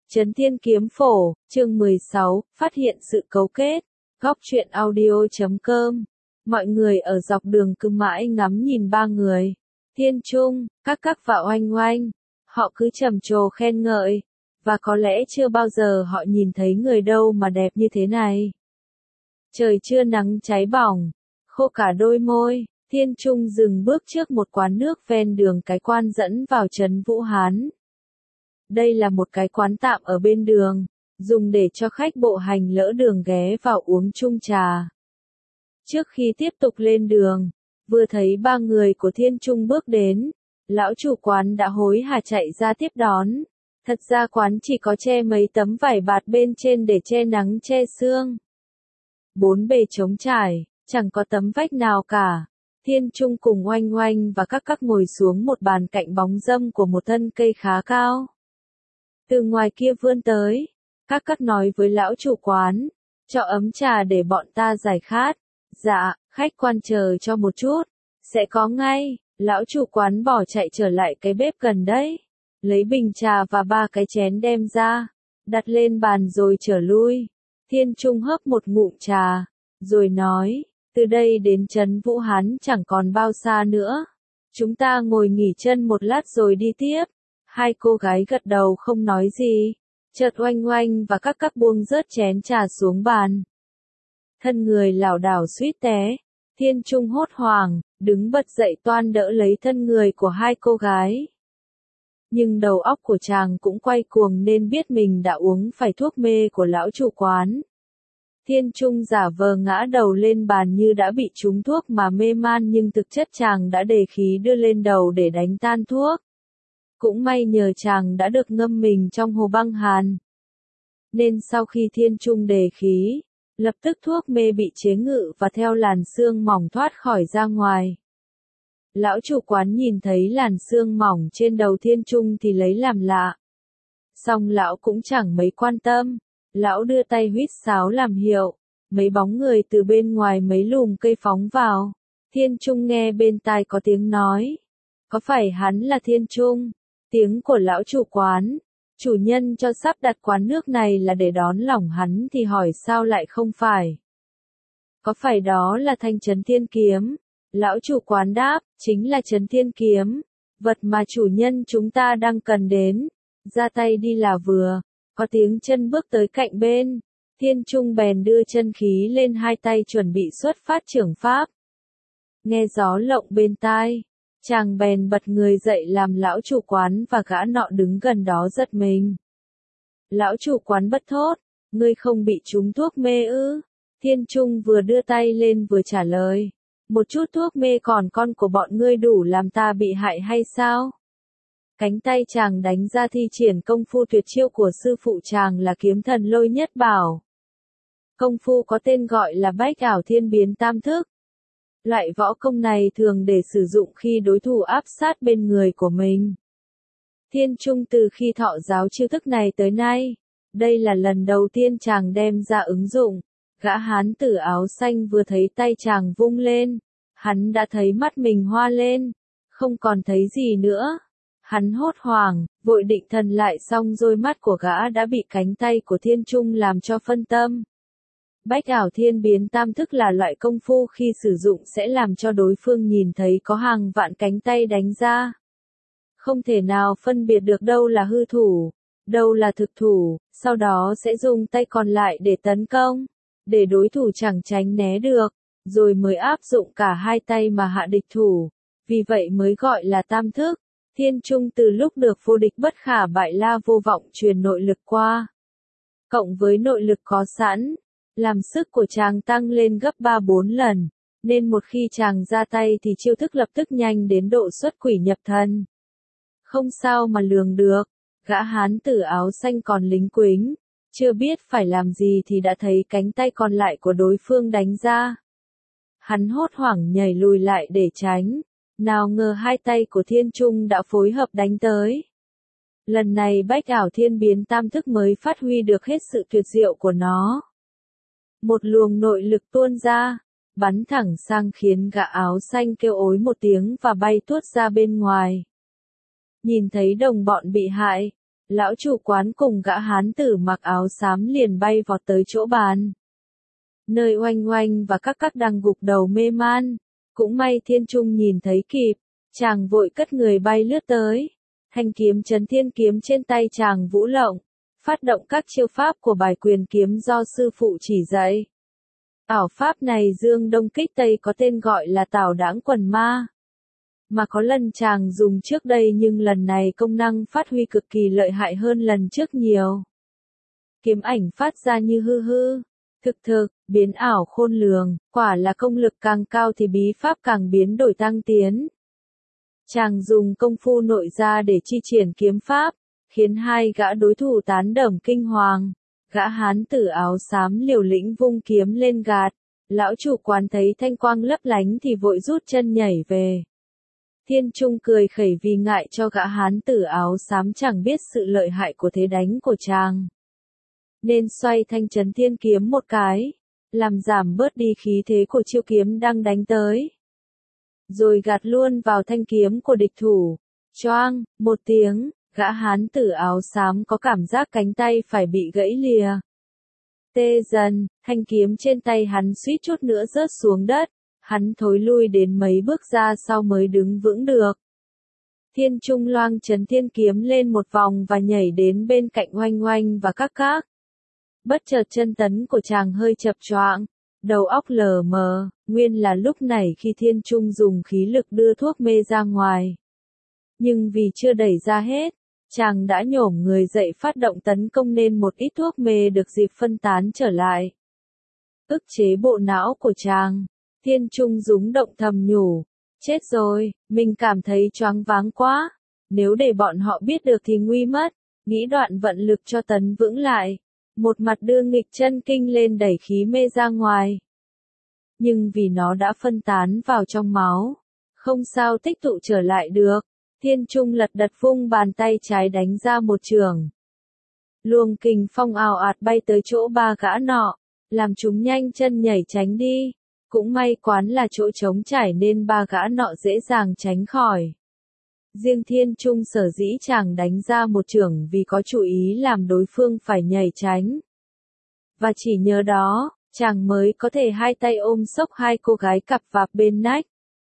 Trấn Thiên Kiếm Phổ, chương 16, phát hiện sự cấu kết. Góc truyện audio.com. Mọi người ở dọc đường cứ mãi ngắm nhìn ba người. Thiên Trung, các và Oanh Oanh. Họ cứ trầm trồ khen ngợi. Và có lẽ chưa bao giờ họ nhìn thấy người đâu mà đẹp như thế này. Trời chưa nắng cháy bỏng, khô cả đôi môi. Thiên Trung dừng bước trước một quán nước ven đường cái quan dẫn vào trấn Vũ Hán. Đây là một cái quán tạm ở bên đường, dùng để cho khách bộ hành lỡ đường ghé vào uống chung trà. Trước khi tiếp tục lên đường, vừa thấy ba người của Thiên Trung bước đến, lão chủ quán đã hối hả chạy ra tiếp đón. Thật ra quán chỉ có che mấy tấm vải bạt bên trên để che nắng che sương. Bốn bề trống trải, chẳng có tấm vách nào cả. Thiên Trung cùng Oanh Oanh và các ngồi xuống một bàn cạnh bóng râm của một thân cây khá cao. Từ ngoài kia vươn tới, các nói với lão chủ quán, cho ấm trà để bọn ta giải khát. Dạ, khách quan chờ cho một chút, sẽ có ngay. Lão chủ quán bỏ chạy trở lại cái bếp gần đấy, lấy bình trà và ba cái chén đem ra, đặt lên bàn rồi trở lui. Thiên Trung hớp một ngụm trà, rồi nói, từ đây đến trấn Vũ Hán chẳng còn bao xa nữa. Chúng ta ngồi nghỉ chân một lát rồi đi tiếp. Hai cô gái gật đầu không nói gì. Chợt Oanh Oanh và các buông rớt chén trà xuống bàn. Thân người lảo đảo suýt té. Thiên Trung hốt hoảng, đứng bật dậy toan đỡ lấy thân người của hai cô gái. Nhưng đầu óc của chàng cũng quay cuồng nên biết mình đã uống phải thuốc mê của lão chủ quán. Thiên Trung giả vờ ngã đầu lên bàn như đã bị trúng thuốc mà mê man, nhưng thực chất chàng đã đề khí đưa lên đầu để đánh tan thuốc. Cũng may nhờ chàng đã được ngâm mình trong hồ băng hàn. Nên sau khi Thiên Trung đề khí, lập tức thuốc mê bị chế ngự và theo làn sương mỏng thoát khỏi ra ngoài. Lão chủ quán nhìn thấy làn sương mỏng trên đầu Thiên Trung thì lấy làm lạ. Song lão cũng chẳng mấy quan tâm. Lão đưa tay huýt sáo làm hiệu, mấy bóng người từ bên ngoài mấy lùm cây phóng vào. Thiên Trung nghe bên tai có tiếng nói. Có phải hắn là Thiên Trung? Tiếng của lão chủ quán. Chủ nhân cho sắp đặt quán nước này là để đón lòng hắn thì hỏi sao lại không phải? Có phải đó là thanh Trấn Thiên Kiếm? Lão chủ quán đáp, chính là Trấn Thiên Kiếm. Vật mà chủ nhân chúng ta đang cần đến. Ra tay đi là vừa. Có tiếng chân bước tới cạnh bên. Thiên Trung bèn đưa chân khí lên hai tay chuẩn bị xuất phát trưởng pháp. Nghe gió lộng bên tai, chàng bèn bật người dậy làm lão chủ quán và gã nọ đứng gần đó giật mình. Lão chủ quán bất thốt, ngươi không bị trúng thuốc mê ư? Thiên Trung vừa đưa tay lên vừa trả lời, một chút thuốc mê còn con của bọn ngươi đủ làm ta bị hại hay sao? Cánh tay chàng đánh ra thi triển công phu tuyệt chiêu của sư phụ chàng là Kiếm Thần Lôi Nhất Bảo. Công phu có tên gọi là Bách Ảo Thiên Biến Tam Thức. Loại võ công này thường để sử dụng khi đối thủ áp sát bên người của mình. Thiên Trung từ khi thọ giáo chiêu thức này tới nay, đây là lần đầu tiên chàng đem ra ứng dụng. Gã hán tử áo xanh vừa thấy tay chàng vung lên, hắn đã thấy mắt mình hoa lên, không còn thấy gì nữa. Hắn hốt hoảng, vội định thần lại xong rồi mắt của gã đã bị cánh tay của Thiên Trung làm cho phân tâm. Bách Ảo Thiên Biến Tam Thức là loại công phu khi sử dụng sẽ làm cho đối phương nhìn thấy có hàng vạn cánh tay đánh ra. Không thể nào phân biệt được đâu là hư thủ, đâu là thực thủ, sau đó sẽ dùng tay còn lại để tấn công, để đối thủ chẳng tránh né được, rồi mới áp dụng cả hai tay mà hạ địch thủ. Vì vậy mới gọi là tam thức. Thiên Trung từ lúc được vô địch bất khả bại La Vô Vọng truyền nội lực qua, cộng với nội lực có sẵn, làm sức của chàng tăng lên gấp 3-4 lần, nên một khi chàng ra tay thì chiêu thức lập tức nhanh đến độ xuất quỷ nhập thần. Không sao mà lường được, gã hán tử áo xanh còn lính quính, chưa biết phải làm gì thì đã thấy cánh tay còn lại của đối phương đánh ra. Hắn hốt hoảng nhảy lùi lại để tránh. Nào ngờ hai tay của Thiên Trung đã phối hợp đánh tới. Lần này Bách Ảo Thiên Biến Tam Thức mới phát huy được hết sự tuyệt diệu của nó. Một luồng nội lực tuôn ra, bắn thẳng sang khiến gã áo xanh kêu ối một tiếng và bay tuốt ra bên ngoài. Nhìn thấy đồng bọn bị hại, Lão chủ quán cùng gã hán tử mặc áo xám liền bay vọt tới chỗ bàn. Nơi Oanh Oanh và các đang gục đầu mê man. Cũng may Thiên Trung nhìn thấy kịp, chàng vội cất người bay lướt tới. Thanh kiếm Chấn Thiên kiếm trên tay chàng vũ lộng, phát động các chiêu pháp của bài quyền kiếm do sư phụ chỉ dạy. Ảo pháp này dương đông kích tây có tên gọi là Tảo Đãng Quần Ma. Mà có lần chàng dùng trước đây nhưng lần này công năng phát huy cực kỳ lợi hại hơn lần trước nhiều. Kiếm ảnh phát ra như hư hư, thực, biến ảo khôn lường, quả là công lực càng cao thì bí pháp càng biến đổi tăng tiến. Chàng dùng công phu nội ra để chi triển kiếm pháp, khiến hai gã đối thủ tán đẩm kinh hoàng. Gã hán tử áo xám liều lĩnh vung kiếm lên gạt, lão chủ quán thấy thanh quang lấp lánh thì vội rút chân nhảy về. Thiên Trung cười khẩy vì ngại cho gã hán tử áo xám chẳng biết sự lợi hại của thế đánh của chàng. Nên xoay thanh Chấn Thiên kiếm một cái, làm giảm bớt đi khí thế của chiêu kiếm đang đánh tới. Rồi gạt luôn vào thanh kiếm của địch thủ. Choang, một tiếng, gã hán tử áo xám có cảm giác cánh tay phải bị gãy lìa. Tê dần, thanh kiếm trên tay hắn suýt chút nữa rớt xuống đất. Hắn thối lui đến mấy bước ra sau mới đứng vững được. Thiên Trung loang Chấn Thiên kiếm lên một vòng và nhảy đến bên cạnh Oanh Oanh và các. Bất chợt chân tấn của chàng hơi chập choạng, đầu óc lờ mờ, nguyên là lúc này khi Thiên Trung dùng khí lực đưa thuốc mê ra ngoài. Nhưng vì chưa đẩy ra hết, chàng đã nhổm người dậy phát động tấn công nên một ít thuốc mê được dịp phân tán trở lại. Ức chế bộ não của chàng, Thiên Trung rúng động thầm nhủ, chết rồi, mình cảm thấy choáng váng quá, nếu để bọn họ biết được thì nguy mất, nghĩ đoạn vận lực cho tấn vững lại, một mặt đưa nghịch chân kinh lên đẩy khí mê ra ngoài. Nhưng vì nó đã phân tán vào trong máu, không sao tích tụ trở lại được, Thiên Trung lật đật vung bàn tay trái đánh ra một chưởng. Luồng kình phong ào ạt bay tới chỗ ba gã nọ, làm chúng nhanh chân nhảy tránh đi. Cũng may quán là chỗ trống trải nên ba gã nọ dễ dàng tránh khỏi. Riêng Thiên Trung sở dĩ chàng đánh ra một chưởng vì có chủ ý làm đối phương phải nhảy tránh. Và chỉ nhờ đó, chàng mới có thể hai tay ôm xốc hai cô gái cặp vạp bên nách.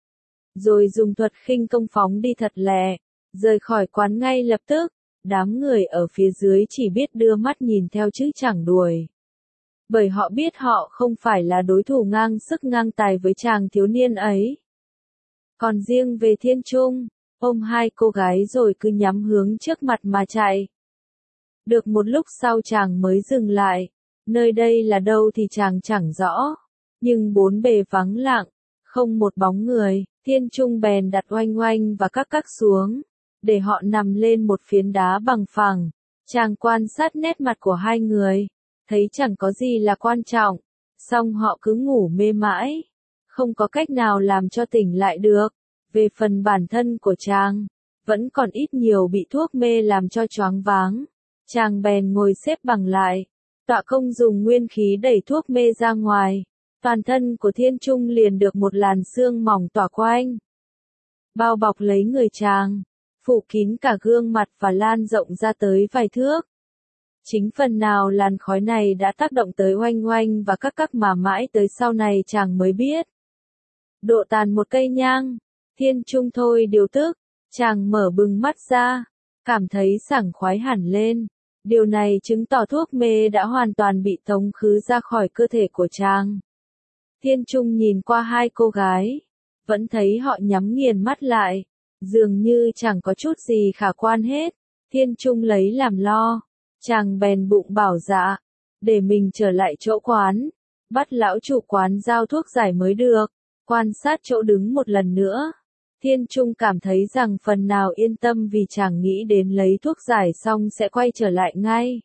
Rồi dùng thuật khinh công phóng đi thật lẹ, rời khỏi quán ngay lập tức. Đám người ở phía dưới chỉ biết đưa mắt nhìn theo chứ chẳng đuổi. Bởi họ biết họ không phải là đối thủ ngang sức ngang tài với chàng thiếu niên ấy. Còn riêng về Thiên Trung, ôm hai cô gái rồi cứ nhắm hướng trước mặt mà chạy. Được một lúc sau chàng mới dừng lại, nơi đây là đâu thì chàng chẳng rõ, nhưng bốn bề vắng lặng, không một bóng người, Thiên Trung bèn đặt Oanh Oanh và các xuống, để họ nằm lên một phiến đá bằng phẳng. Chàng quan sát nét mặt của hai người, thấy chẳng có gì là quan trọng, song họ cứ ngủ mê mãi, không có cách nào làm cho tỉnh lại được. Về phần bản thân của chàng, vẫn còn ít nhiều bị thuốc mê làm cho choáng váng. Chàng bèn ngồi xếp bằng lại, tọa công dùng nguyên khí đẩy thuốc mê ra ngoài. Toàn thân của Thiên Trung liền được một làn sương mỏng tỏa quanh, bao bọc lấy người chàng, phủ kín cả gương mặt và lan rộng ra tới vài thước. Chính phần nào làn khói này đã tác động tới Oanh Oanh và các mà mãi tới sau này chàng mới biết. Độ tàn một cây nhang, Thiên Trung thôi điều tức, chàng mở bừng mắt ra, cảm thấy sảng khoái hẳn lên. Điều này chứng tỏ thuốc mê đã hoàn toàn bị tống khứ ra khỏi cơ thể của chàng. Thiên Trung nhìn qua hai cô gái, vẫn thấy họ nhắm nghiền mắt lại, dường như chẳng có chút gì khả quan hết. Thiên Trung lấy làm lo, chàng bèn bụng bảo dạ, để mình trở lại chỗ quán, bắt lão chủ quán giao thuốc giải mới được. Quan sát chỗ đứng một lần nữa, Thiên Trung cảm thấy rằng phần nào yên tâm vì chàng nghĩ đến lấy thuốc giải xong sẽ quay trở lại ngay.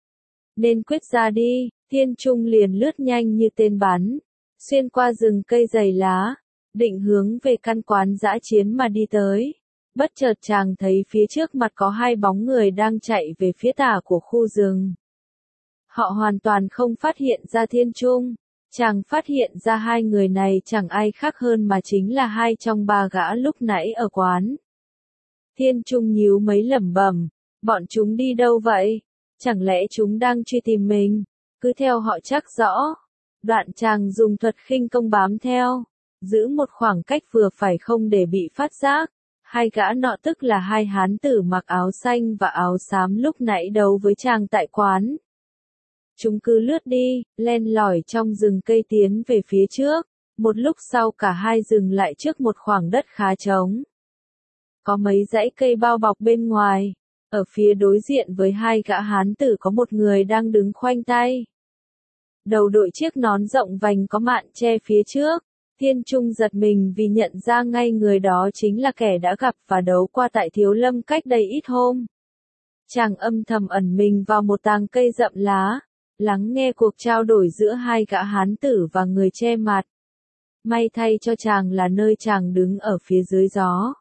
Nên quyết ra đi, Thiên Trung liền lướt nhanh như tên bắn, xuyên qua rừng cây dày lá, định hướng về căn quán dã chiến mà đi tới. Bất chợt chàng thấy phía trước mặt có hai bóng người đang chạy về phía tả của khu rừng. Họ hoàn toàn không phát hiện ra Thiên Trung. Chàng phát hiện ra hai người này chẳng ai khác hơn mà chính là hai trong ba gã lúc nãy ở quán. Thiên Trung nhíu mấy lẩm bẩm, Bọn chúng đi đâu vậy? Chẳng lẽ chúng đang truy tìm mình? Cứ theo họ chắc rõ. Đoạn chàng dùng thuật khinh công bám theo, giữ một khoảng cách vừa phải không để bị phát giác. Hai gã nọ tức là hai hán tử mặc áo xanh và áo xám lúc nãy đấu với chàng tại quán. Chúng cứ lướt đi, len lỏi trong rừng cây tiến về phía trước. Một lúc sau cả hai dừng lại trước một khoảng đất khá trống. Có mấy dãy cây bao bọc bên ngoài. Ở phía đối diện với hai gã hán tử có một người đang đứng khoanh tay. Đầu đội chiếc nón rộng vành có mạn che phía trước. Thiên Trung giật mình vì nhận ra ngay người đó chính là kẻ đã gặp và đấu qua tại Thiếu Lâm cách đây ít hôm. Chàng âm thầm ẩn mình vào một tàng cây rậm lá, lắng nghe cuộc trao đổi giữa hai gã hán tử và người che mặt. May thay cho chàng là nơi chàng đứng ở phía dưới gió,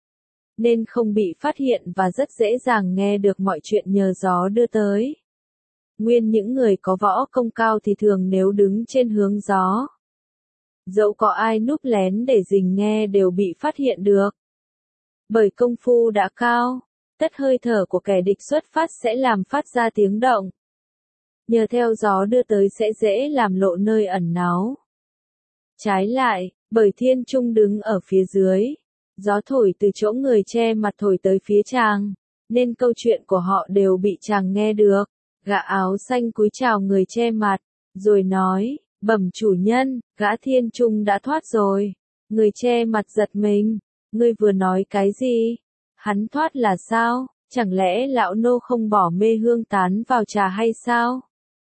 nên không bị phát hiện và rất dễ dàng nghe được mọi chuyện nhờ gió đưa tới. Nguyên những người có võ công cao thì thường nếu đứng trên hướng gió, dẫu có ai núp lén để rình nghe đều bị phát hiện được. Bởi công phu đã cao, tất hơi thở của kẻ địch xuất phát sẽ làm phát ra tiếng động. Nhờ theo gió đưa tới sẽ dễ làm lộ nơi ẩn náu. Trái lại, bởi Thiên Trung đứng ở phía dưới, gió thổi từ chỗ người che mặt thổi tới phía chàng, nên câu chuyện của họ đều bị chàng nghe được. Gã áo xanh cúi chào người che mặt, rồi nói, bẩm chủ nhân, gã Thiên Trung đã thoát rồi. Người che mặt giật mình, ngươi vừa nói cái gì? Hắn thoát là sao? Chẳng lẽ lão nô không bỏ mê hương tán vào trà hay sao?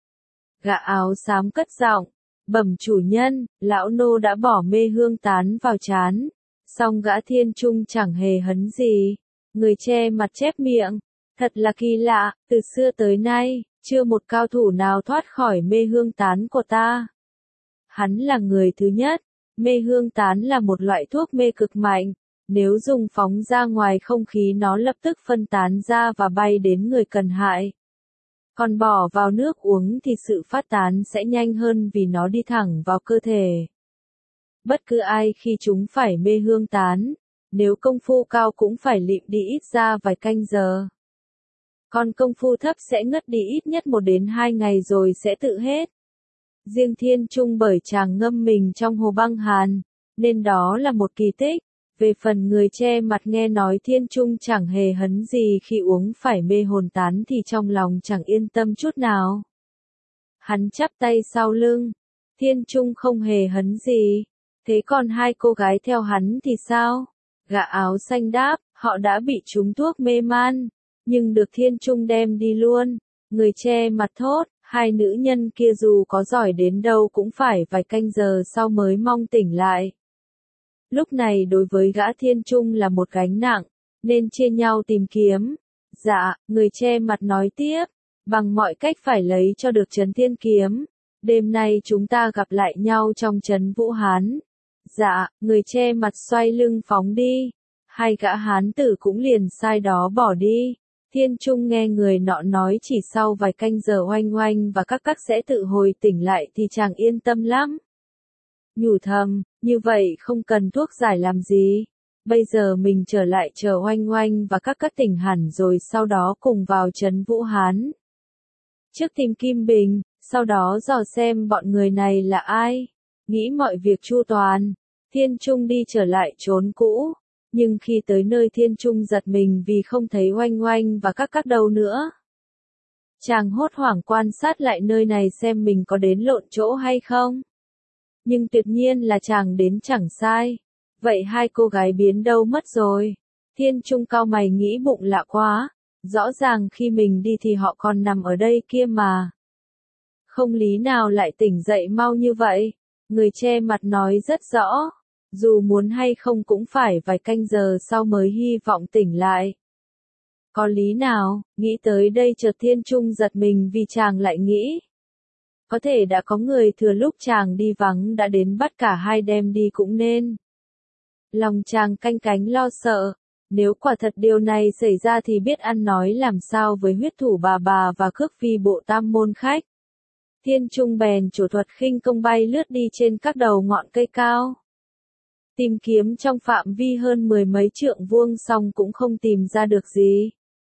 Gã áo xám cất giọng, bẩm chủ nhân, lão nô đã bỏ mê hương tán vào chán. Song gã Thiên Trung chẳng hề hấn gì. Người che mặt chép miệng, thật là kỳ lạ, từ xưa tới nay, chưa một cao thủ nào thoát khỏi mê hương tán của ta. Hắn là người thứ nhất. Mê hương tán là một loại thuốc mê cực mạnh. Nếu dùng phóng ra ngoài không khí nó lập tức phân tán ra và bay đến người cần hại. Còn bỏ vào nước uống thì sự phát tán sẽ nhanh hơn vì nó đi thẳng vào cơ thể. Bất cứ ai khi chúng phải mê hương tán, nếu công phu cao cũng phải lịm đi ít ra vài canh giờ. Còn công phu thấp sẽ ngất đi ít nhất 1 đến 2 ngày rồi sẽ tự hết. Riêng Thiên Trung bởi chàng ngâm mình trong hồ băng hàn, nên đó là một kỳ tích. Về phần người che mặt nghe nói Thiên Trung chẳng hề hấn gì khi uống phải mê hồn tán thì trong lòng chẳng yên tâm chút nào. Hắn chắp tay sau lưng, Thiên Trung không hề hấn gì. Thế còn hai cô gái theo hắn thì sao? Gã áo xanh đáp, họ đã bị trúng thuốc mê man, nhưng được Thiên Trung đem đi luôn. Người che mặt thốt, hai nữ nhân kia dù có giỏi đến đâu cũng phải vài canh giờ sau mới mong tỉnh lại. Lúc này đối với gã Thiên Trung là một gánh nặng, nên chia nhau tìm kiếm. Dạ, người che mặt nói tiếp, bằng mọi cách phải lấy cho được trấn Thiên Kiếm. Đêm nay chúng ta gặp lại nhau trong trấn Vũ Hán. Dạ, người che mặt xoay lưng phóng đi. Hai gã hán tử cũng liền sai đó bỏ đi. Thiên Trung nghe người nọ nói chỉ sau vài canh giờ oanh oanh và các sẽ tự hồi tỉnh lại thì chàng yên tâm lắm. Nhủ thầm, như vậy không cần thuốc giải làm gì. Bây giờ mình trở lại chờ oanh oanh và các tỉnh hẳn rồi sau đó cùng vào trấn Vũ Hán. Trước tìm Kim Bình, sau đó dò xem bọn người này là ai. Nghĩ mọi việc chu toàn, Thiên Trung đi trở lại chốn cũ. Nhưng khi tới nơi Thiên Trung giật mình vì không thấy oanh oanh và các đâu nữa. Chàng hốt hoảng quan sát lại nơi này xem mình có đến lộn chỗ hay không. Nhưng tuyệt nhiên là chàng đến chẳng sai. Vậy hai cô gái biến đâu mất rồi? Thiên Trung cau mày nghĩ bụng lạ quá. Rõ ràng khi mình đi thì họ còn nằm ở đây kia mà. Không lý nào lại tỉnh dậy mau như vậy. Người che mặt nói rất rõ. Dù muốn hay không cũng phải vài canh giờ sau mới hy vọng tỉnh lại. Có lý nào? Nghĩ tới đây chợt Thiên Trung giật mình vì chàng lại nghĩ. Có thể đã có người thừa lúc chàng đi vắng đã đến bắt cả hai đem đi cũng nên. Lòng chàng canh cánh lo sợ. Nếu quả thật điều này xảy ra thì biết ăn nói làm sao với huyết thủ bà và cước phi bộ tam môn khách. Thiên Trung bèn chủ thuật khinh công bay lướt đi trên các đầu ngọn cây cao. Tìm kiếm trong phạm vi hơn 10 mấy trượng vuông xong cũng không tìm ra được gì.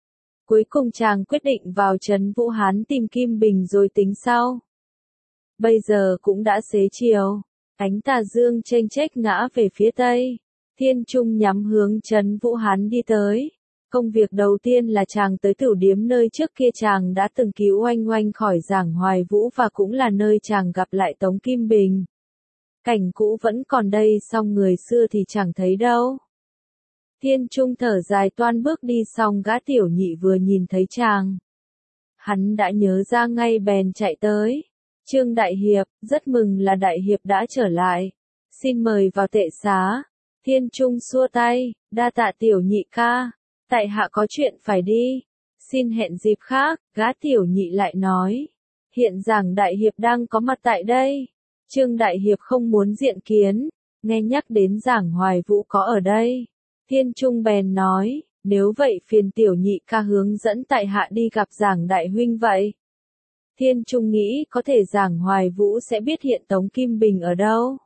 Cuối cùng chàng quyết định vào trấn Vũ Hán tìm Kim Bình rồi tính sau. Bây giờ cũng đã xế chiều, ánh tà dương chênh chếch ngã về phía tây. Thiên Trung nhắm hướng trấn Vũ Hán đi tới. Công việc đầu tiên là chàng tới tửu điếm nơi trước kia chàng đã từng cứu Oanh Oanh khỏi Giảng Hoài Vũ và cũng là nơi chàng gặp lại Tống Kim Bình. Cảnh cũ vẫn còn đây song người xưa thì chẳng thấy đâu. Thiên Trung thở dài toan bước đi xong gã tiểu nhị vừa nhìn thấy chàng. Hắn đã nhớ ra ngay bèn chạy tới. Trương Đại Hiệp, rất mừng là Đại Hiệp đã trở lại. Xin mời vào tệ xá. Thiên Trung xua tay, đa tạ tiểu nhị ca. Tại hạ có chuyện phải đi. Xin hẹn dịp khác, gã tiểu nhị lại nói. Hiện Giảng Đại Hiệp đang có mặt tại đây. Trương Đại Hiệp không muốn diện kiến. Nghe nhắc đến Giảng Hoài Vũ có ở đây. Thiên Trung bèn nói, nếu vậy phiền tiểu nhị ca hướng dẫn tại hạ đi gặp Giảng Đại Huynh vậy. Thiên Trung nghĩ có thể Giảng Hoài Vũ sẽ biết hiện Tống Kim Bình ở đâu.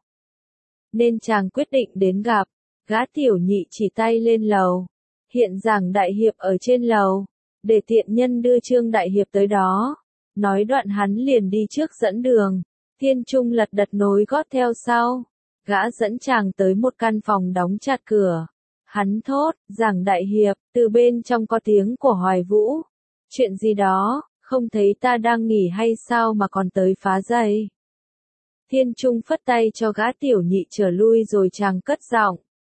Nên chàng quyết định đến gặp. Gã tiểu nhị chỉ tay lên lầu. Hiện Giảng Đại Hiệp ở trên lầu. Để tiện nhân đưa Trương Đại Hiệp tới đó. Nói đoạn hắn liền đi trước dẫn đường. Thiên Trung lật đật nối gót theo sau. Gã dẫn chàng tới một căn phòng đóng chặt cửa. Hắn thốt, Giảng Đại Hiệp, từ bên trong có tiếng của Hoài Vũ. Chuyện gì đó, không thấy ta đang nghỉ hay sao mà còn tới phá rầy. Thiên Trung phất tay cho gã tiểu nhị trở lui rồi chàng cất giọng.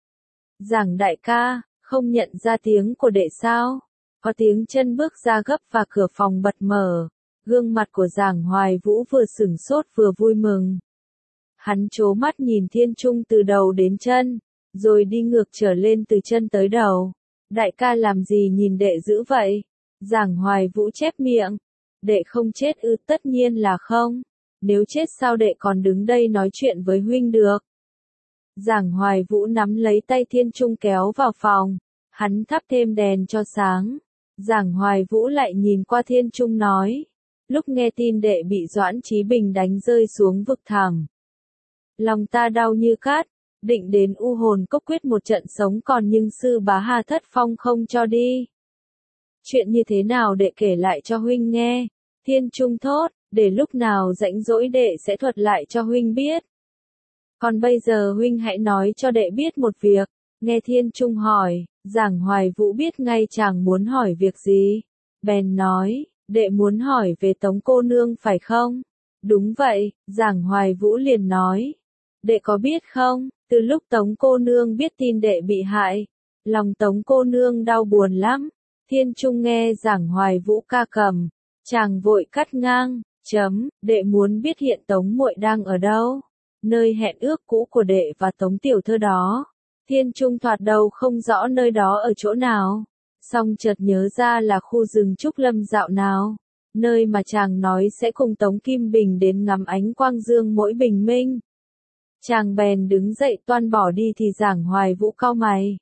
Giảng đại ca, không nhận ra tiếng của đệ sao? Có tiếng chân bước ra gấp và cửa phòng bật mở. Gương mặt của Giảng Hoài Vũ vừa sửng sốt vừa vui mừng. Hắn trố mắt nhìn Thiên Trung từ đầu đến chân, rồi đi ngược trở lên từ chân tới đầu. Đại ca làm gì nhìn đệ dữ vậy? Giảng Hoài Vũ chép miệng. Đệ không chết ư? Tất nhiên là không. Nếu chết sao đệ còn đứng đây nói chuyện với huynh được? Giảng Hoài Vũ nắm lấy tay Thiên Trung kéo vào phòng. Hắn thắp thêm đèn cho sáng. Giảng Hoài Vũ lại nhìn qua Thiên Trung nói. Lúc nghe tin đệ bị Doãn Chí Bình đánh rơi xuống vực thẳm. Lòng ta đau như cát. Định đến U Hồn Cốc quyết một trận sống còn nhưng sư bá Hà Thất Phong không cho đi. Chuyện như thế nào đệ kể lại cho huynh nghe. Thiên Trung thốt, để lúc nào rảnh rỗi đệ sẽ thuật lại cho huynh biết. Còn bây giờ huynh hãy nói cho đệ biết một việc. Nghe Thiên Trung hỏi, Giảng Hoài Vũ biết ngay chàng muốn hỏi việc gì. Bèn nói, đệ muốn hỏi về Tống cô nương phải không? Đúng vậy, Giảng Hoài Vũ liền nói. Đệ có biết không, từ lúc Tống cô nương biết tin đệ bị hại, lòng Tống cô nương đau buồn lắm. Thiên Trung nghe Giảng Hoài Vũ ca cầm, chàng vội cắt ngang, đệ muốn biết hiện Tống muội đang ở đâu, nơi hẹn ước cũ của đệ và Tống tiểu thơ đó. Thiên Trung thoạt đầu không rõ nơi đó ở chỗ nào, song chợt nhớ ra là khu rừng Trúc Lâm dạo nào, nơi mà chàng nói sẽ cùng Tống Kim Bình đến ngắm ánh quang dương mỗi bình minh. Chàng bèn đứng dậy toan bỏ đi thì Giảng Hoài Vũ cau mày.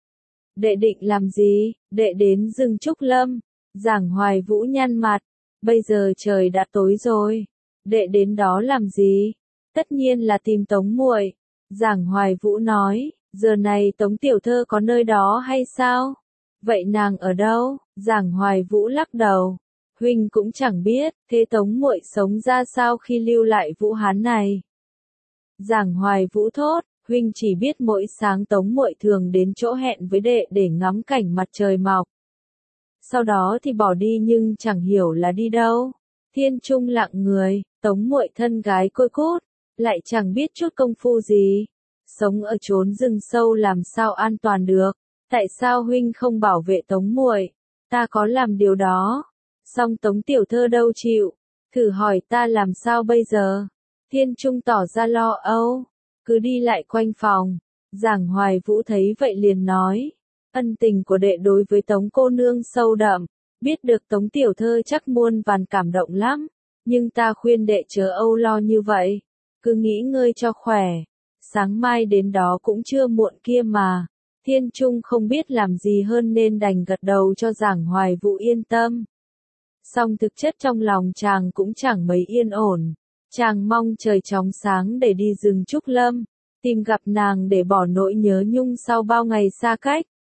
Đệ định làm gì? Đệ đến rừng Trúc Lâm. Giảng Hoài Vũ nhăn mặt. Bây giờ trời đã tối rồi. Đệ đến đó làm gì? Tất nhiên là tìm Tống muội. Giảng Hoài Vũ nói, giờ này Tống tiểu thơ có nơi đó hay sao? Vậy nàng ở đâu? Giảng Hoài Vũ lắc đầu. Huynh cũng chẳng biết, thế Tống muội sống ra sao khi lưu lại Vũ Hán này? Giảng Hoài Vũ thốt, huynh chỉ biết mỗi sáng Tống muội thường đến chỗ hẹn với đệ để ngắm cảnh mặt trời mọc. Sau đó thì bỏ đi nhưng chẳng hiểu là đi đâu. Thiên Trung lặng người, Tống muội thân gái côi cút, lại chẳng biết chút công phu gì. Sống ở chốn rừng sâu làm sao an toàn được, tại sao huynh không bảo vệ Tống muội? Ta có làm điều đó, song Tống tiểu thơ đâu chịu, thử hỏi ta làm sao bây giờ? Thiên Trung tỏ ra lo âu, cứ đi lại quanh phòng. Giảng Hoài Vũ thấy vậy liền nói, ân tình của đệ đối với Tống cô nương sâu đậm, biết được Tống tiểu thơ chắc muôn vàn cảm động lắm, nhưng ta khuyên đệ chớ âu lo như vậy, cứ nghỉ ngơi cho khỏe, sáng mai đến đó cũng chưa muộn kia mà. Thiên Trung không biết làm gì hơn nên đành gật đầu cho Giảng Hoài Vũ yên tâm. Song thực chất trong lòng chàng cũng chẳng mấy yên ổn. Chàng mong trời chóng sáng để đi rừng Trúc Lâm, tìm gặp nàng để bỏ nỗi nhớ nhung sau bao ngày xa cách.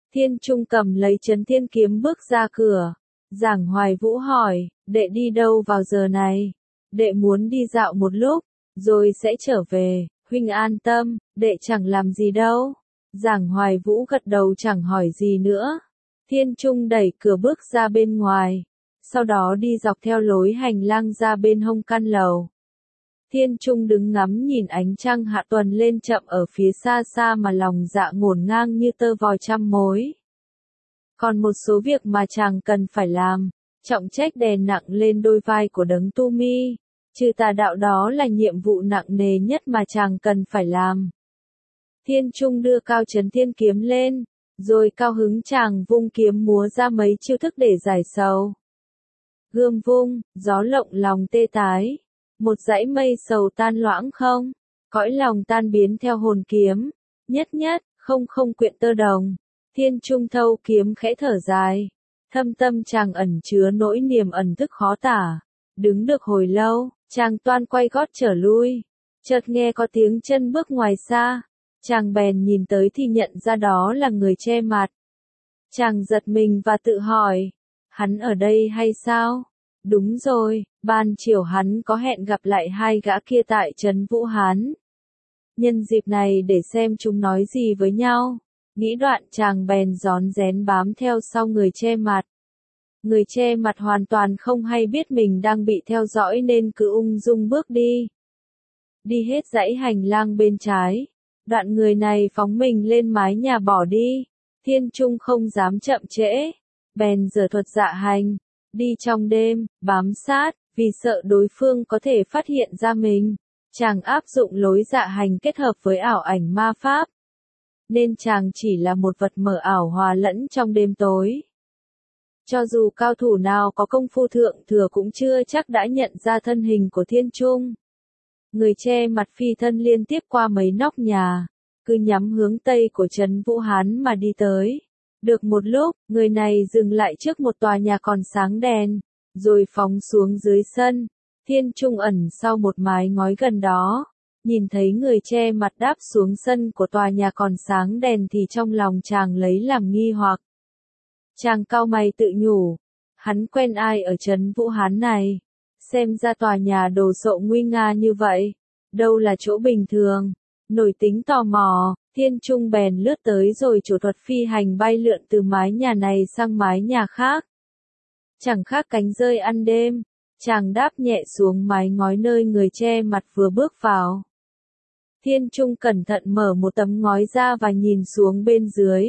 Thiên Trung cầm lấy Chấn Thiên Kiếm bước ra cửa. Giảng Hoài Vũ hỏi, đệ đi đâu vào giờ này? Đệ muốn đi dạo một lúc, rồi sẽ trở về, huynh an tâm, đệ chẳng làm gì đâu. Giảng Hoài Vũ gật đầu chẳng hỏi gì nữa. Thiên Trung đẩy cửa bước ra bên ngoài, sau đó đi dọc theo lối hành lang ra bên hông căn lầu. Thiên Trung đứng ngắm nhìn ánh trăng hạ tuần lên chậm ở phía xa xa mà lòng dạ ngổn ngang như tơ vò trăm mối. Còn một số việc mà chàng cần phải làm, trọng trách đè nặng lên đôi vai của Đấng Tu Mi, trừ tà đạo đó là nhiệm vụ nặng nề nhất mà chàng cần phải làm. Thiên Trung đưa cao Chấn Thiên Kiếm lên, rồi cao hứng chàng vung kiếm múa ra mấy chiêu thức để giải sầu. Gươm vung, gió lộng lòng tê tái, một dãy mây sầu tan loãng không, cõi lòng tan biến theo hồn kiếm, nhất nhất, không không quyện tơ đồng. Thiên Trung thâu kiếm khẽ thở dài, thâm tâm chàng ẩn chứa nỗi niềm ẩn thức khó tả. Đứng được hồi lâu, chàng toan quay gót trở lui, chợt nghe có tiếng chân bước ngoài xa, chàng bèn nhìn tới thì nhận ra đó là người che mặt. Chàng giật mình và tự hỏi, hắn ở đây hay sao? Đúng rồi, ban chiều hắn có hẹn gặp lại hai gã kia tại trấn Vũ Hán. Nhân dịp này để xem chúng nói gì với nhau. Nghĩ đoạn chàng bèn rón rén bám theo sau người che mặt. Người che mặt hoàn toàn không hay biết mình đang bị theo dõi nên cứ ung dung bước đi. Đi hết dãy hành lang bên trái, đoạn người này phóng mình lên mái nhà bỏ đi. Thiên Trung không dám chậm trễ, bèn giở thuật dạ hành, đi trong đêm, bám sát, vì sợ đối phương có thể phát hiện ra mình. Chàng áp dụng lối dạ hành kết hợp với ảo ảnh ma pháp, nên chàng chỉ là một vật mờ ảo hòa lẫn trong đêm tối. Cho dù cao thủ nào có công phu thượng thừa cũng chưa chắc đã nhận ra thân hình của Thiên Trung. Người che mặt phi thân liên tiếp qua mấy nóc nhà, cứ nhắm hướng tây của trấn Vũ Hán mà đi tới. Được một lúc, người này dừng lại trước một tòa nhà còn sáng đèn, rồi phóng xuống dưới sân. Thiên Trung ẩn sau một mái ngói gần đó, nhìn thấy người che mặt đáp xuống sân của tòa nhà còn sáng đèn thì trong lòng chàng lấy làm nghi hoặc. Chàng cau mày tự nhủ, hắn quen ai ở trấn Vũ Hán này? Xem ra tòa nhà đồ sộ nguy nga như vậy, đâu là chỗ bình thường. Nổi tính tò mò, Thiên Trung bèn lướt tới rồi chủ thuật phi hành bay lượn từ mái nhà này sang mái nhà khác. Chẳng khác cánh rơi ăn đêm, chàng đáp nhẹ xuống mái ngói nơi người che mặt vừa bước vào. Thiên Trung cẩn thận mở một tấm ngói ra và nhìn xuống bên dưới.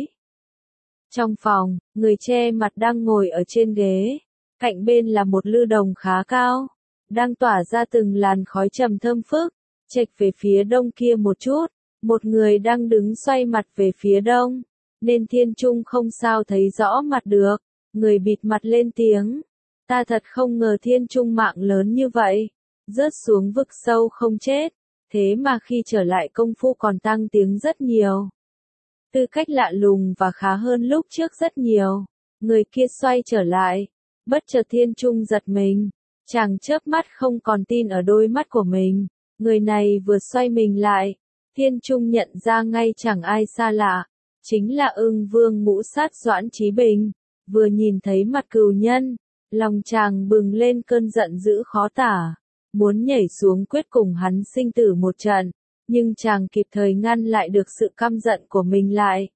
Trong phòng, người che mặt đang ngồi ở trên ghế, cạnh bên là một lư đồng khá cao, đang tỏa ra từng làn khói trầm thơm phức. Chệch về phía đông kia một chút, một người đang đứng xoay mặt về phía đông, nên Thiên Trung không sao thấy rõ mặt được. Người bịt mặt lên tiếng, ta thật không ngờ Thiên Trung mạng lớn như vậy, rớt xuống vực sâu không chết, thế mà khi trở lại công phu còn tăng tiếng rất nhiều. Tư cách lạ lùng và khá hơn lúc trước rất nhiều. Người kia xoay trở lại, bất chợt Thiên Trung giật mình, chàng chớp mắt không còn tin ở đôi mắt của mình. Người này vừa xoay mình lại, Thiên Trung nhận ra ngay chẳng ai xa lạ, chính là Ưng Vương Ngũ Sát Doãn Chí Bình. Vừa nhìn thấy mặt cừu nhân, lòng chàng bừng lên cơn giận dữ khó tả, muốn nhảy xuống quyết cùng hắn sinh tử một trận, nhưng chàng kịp thời ngăn lại được sự căm giận của mình lại.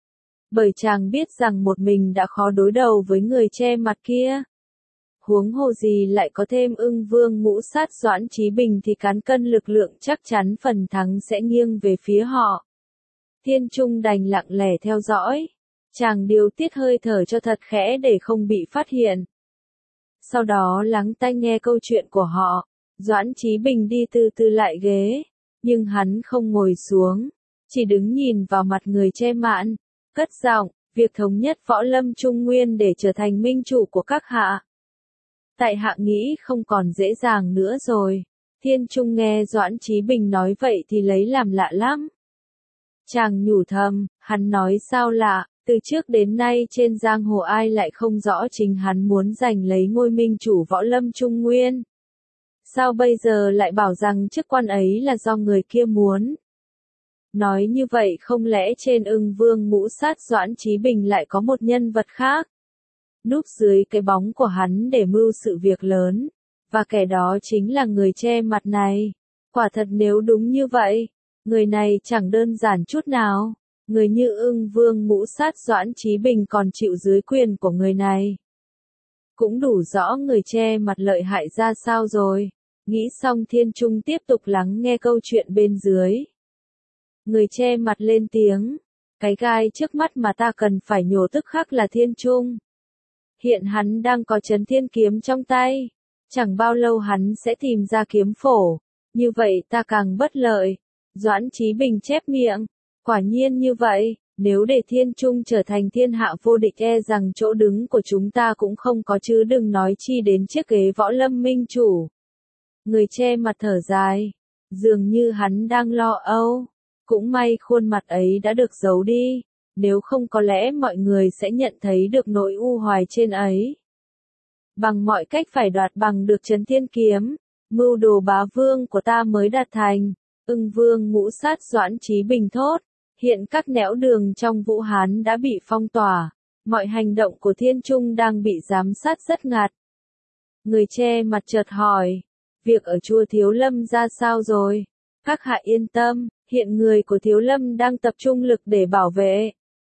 Bởi chàng biết rằng một mình đã khó đối đầu với người che mặt kia. Huống hồ gì lại có thêm Ưng Vương Ngũ Sát Doãn Chí Bình thì cán cân lực lượng chắc chắn phần thắng sẽ nghiêng về phía họ. Thiên Trung đành lặng lẽ theo dõi. Chàng điều tiết hơi thở cho thật khẽ để không bị phát hiện. Sau đó lắng tai nghe câu chuyện của họ. Doãn Chí Bình đi từ từ lại ghế, nhưng hắn không ngồi xuống, chỉ đứng nhìn vào mặt người che mạn, cất giọng, việc thống nhất võ lâm Trung Nguyên để trở thành minh chủ của các hạ. Tại hạ nghĩ không còn dễ dàng nữa rồi. Thiên Trung nghe Doãn Chí Bình nói vậy thì lấy làm lạ lắm. Chàng nhủ thầm, hắn nói sao lạ, từ trước đến nay trên giang hồ ai lại không rõ chính hắn muốn giành lấy ngôi minh chủ võ lâm Trung Nguyên. Sao bây giờ lại bảo rằng chức quan ấy là do người kia muốn? Nói như vậy không lẽ trên Ưng Vương ngũ sát Doãn Chí Bình lại có một nhân vật khác? Núp dưới cái bóng của hắn để mưu sự việc lớn, và kẻ đó chính là người che mặt này. Quả thật nếu đúng như vậy, người này chẳng đơn giản chút nào. Người như Ưng Vương ngũ sát Doãn Chí Bình còn chịu dưới quyền của người này. Cũng đủ rõ người che mặt lợi hại ra sao rồi. Nghĩ xong Thiên Trung tiếp tục lắng nghe câu chuyện bên dưới. Người che mặt lên tiếng. Cái gai trước mắt mà ta cần phải nhổ tức khắc là Thiên Trung. Hiện hắn đang có Chấn Thiên Kiếm trong tay. Chẳng bao lâu hắn sẽ tìm ra kiếm phổ. Như vậy ta càng bất lợi. Doãn Chí Bình chép miệng. Quả nhiên như vậy, nếu để Thiên Trung trở thành thiên hạ vô địch e rằng chỗ đứng của chúng ta cũng không có chứ đừng nói chi đến chiếc ghế võ lâm minh chủ. Người che mặt thở dài. Dường như hắn đang lo âu. Cũng may khuôn mặt ấy đã được giấu đi. Nếu không có lẽ mọi người sẽ nhận thấy được nỗi u hoài trên ấy. Bằng mọi cách phải đoạt bằng được Chấn Thiên Kiếm. Mưu đồ bá vương của ta mới đạt thành. Ưng Vương ngũ sát Doãn Chí Bình thốt. Hiện các nẻo đường trong Vũ Hán đã bị phong tỏa. Mọi hành động của Thiên Trung đang bị giám sát rất ngặt. Người che mặt chợt hỏi. Việc ở chùa Thiếu Lâm ra sao rồi? Các hạ yên tâm, hiện người của Thiếu Lâm đang tập trung lực để bảo vệ.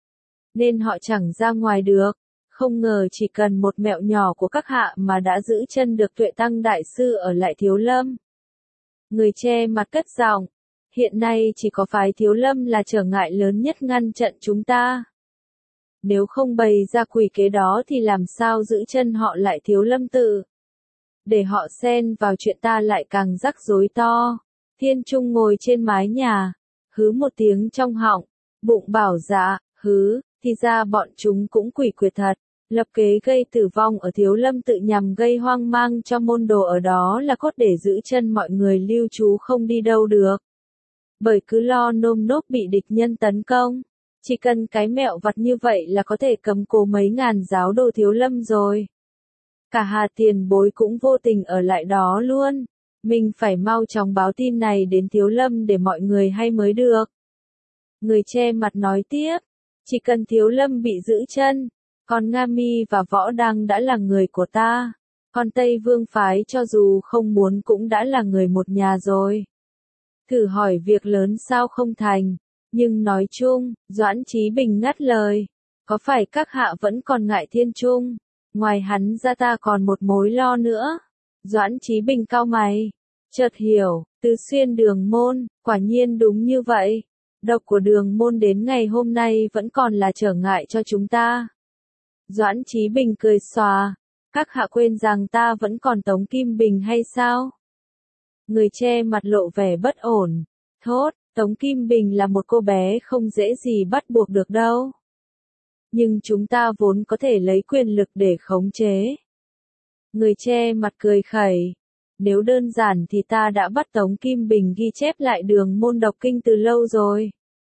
Nên họ chẳng ra ngoài được. Không ngờ chỉ cần một mẹo nhỏ của các hạ mà đã giữ chân được Tuệ Tăng Đại Sư ở lại Thiếu Lâm. Người che mặt cất giọng. Hiện nay chỉ có phái Thiếu Lâm là trở ngại lớn nhất ngăn chặn chúng ta. Nếu không bày ra quỷ kế đó thì làm sao giữ chân họ lại Thiếu Lâm tự. Để họ xen vào chuyện ta lại càng rắc rối to. Thiên Trung ngồi trên mái nhà. Hứ một tiếng trong họng. Bụng bảo dạ, hứ, thì ra bọn chúng cũng quỷ quyệt thật. Lập kế gây tử vong ở Thiếu Lâm tự nhằm gây hoang mang cho môn đồ ở đó là cốt để giữ chân mọi người lưu trú không đi đâu được. Bởi cứ lo nơm nớp bị địch nhân tấn công. Chỉ cần cái mẹo vặt như vậy là có thể cầm cố mấy ngàn giáo đồ Thiếu Lâm rồi. Cả Hà tiền bối cũng vô tình ở lại đó luôn. Mình phải mau chóng báo tin này đến Thiếu Lâm để mọi người hay mới được. Người che mặt nói tiếp. Chỉ cần Thiếu Lâm bị giữ chân. Còn Nga Mi và Võ Đăng đã là người của ta. Còn Tây Vương phái cho dù không muốn cũng đã là người một nhà rồi. Thử hỏi việc lớn sao không thành. Nhưng nói chung, Doãn Chí Bình ngắt lời. Có phải các hạ vẫn còn ngại Thiên Trung? Ngoài hắn ra ta còn một mối lo nữa. Doãn Chí Bình cau mày. Chợt hiểu, Tứ Xuyên Đường Môn, quả nhiên đúng như vậy. Độc của Đường Môn đến ngày hôm nay vẫn còn là trở ngại cho chúng ta. Doãn Chí Bình cười xòa. Các hạ quên rằng ta vẫn còn Tống Kim Bình hay sao? Người che mặt lộ vẻ bất ổn. Thốt, Tống Kim Bình là một cô bé không dễ gì bắt buộc được đâu. Nhưng chúng ta vốn có thể lấy quyền lực để khống chế. Người che mặt cười khẩy. Nếu đơn giản thì ta đã bắt Tống Kim Bình ghi chép lại Đường Môn đọc kinh từ lâu rồi.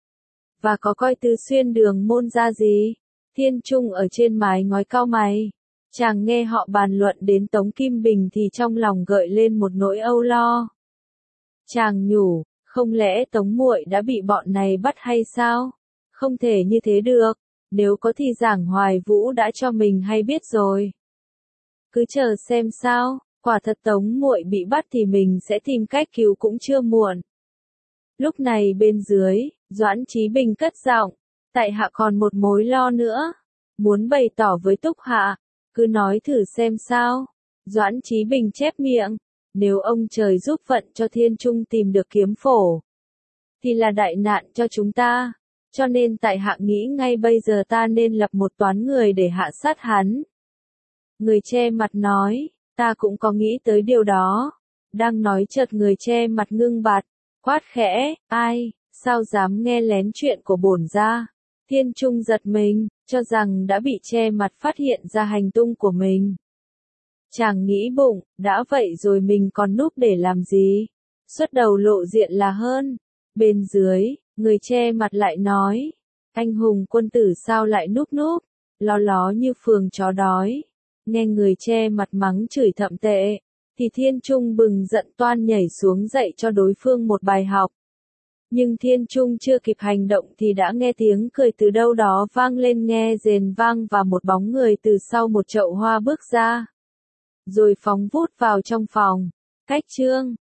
Và có coi Tứ Xuyên Đường Môn ra gì? Thiên Trung ở trên mái ngói cau mày. Chàng nghe họ bàn luận đến Tống Kim Bình thì trong lòng gợi lên một nỗi âu lo. Chàng nhủ, không lẽ Tống muội đã bị bọn này bắt hay sao? Không thể như thế được, nếu có thì Giảng Hoài Vũ đã cho mình hay biết rồi. Cứ chờ xem sao, quả thật Tống muội bị bắt thì mình sẽ tìm cách cứu cũng chưa muộn. Lúc này bên dưới, Doãn Chí Bình cất giọng, tại hạ còn một mối lo nữa, muốn bày tỏ với Túc hạ, cứ nói thử xem sao. Doãn Chí Bình chép miệng, nếu ông trời giúp vận cho Thiên Trung tìm được kiếm phổ, thì là đại nạn cho chúng ta, cho nên tại hạ nghĩ ngay bây giờ ta nên lập một toán người để hạ sát hắn. Người che mặt nói, ta cũng có nghĩ tới điều đó. Đang nói chợt người che mặt ngưng bặt, quát khẽ, ai, sao dám nghe lén chuyện của bổn gia. Thiên Trung giật mình, cho rằng đã bị che mặt phát hiện ra hành tung của mình. Chàng nghĩ bụng, đã vậy rồi mình còn núp để làm gì? Xuất đầu lộ diện là hơn. Bên dưới, người che mặt lại nói, anh hùng quân tử sao lại núp, ló ló như phường chó đói. Nghe người che mặt mắng chửi thậm tệ, thì Thiên Trung bừng giận toan nhảy xuống dạy cho đối phương một bài học. Nhưng Thiên Trung chưa kịp hành động thì đã nghe tiếng cười từ đâu đó vang lên nghe rền vang và một bóng người từ sau một chậu hoa bước ra. Rồi phóng vút vào trong phòng. Cách chương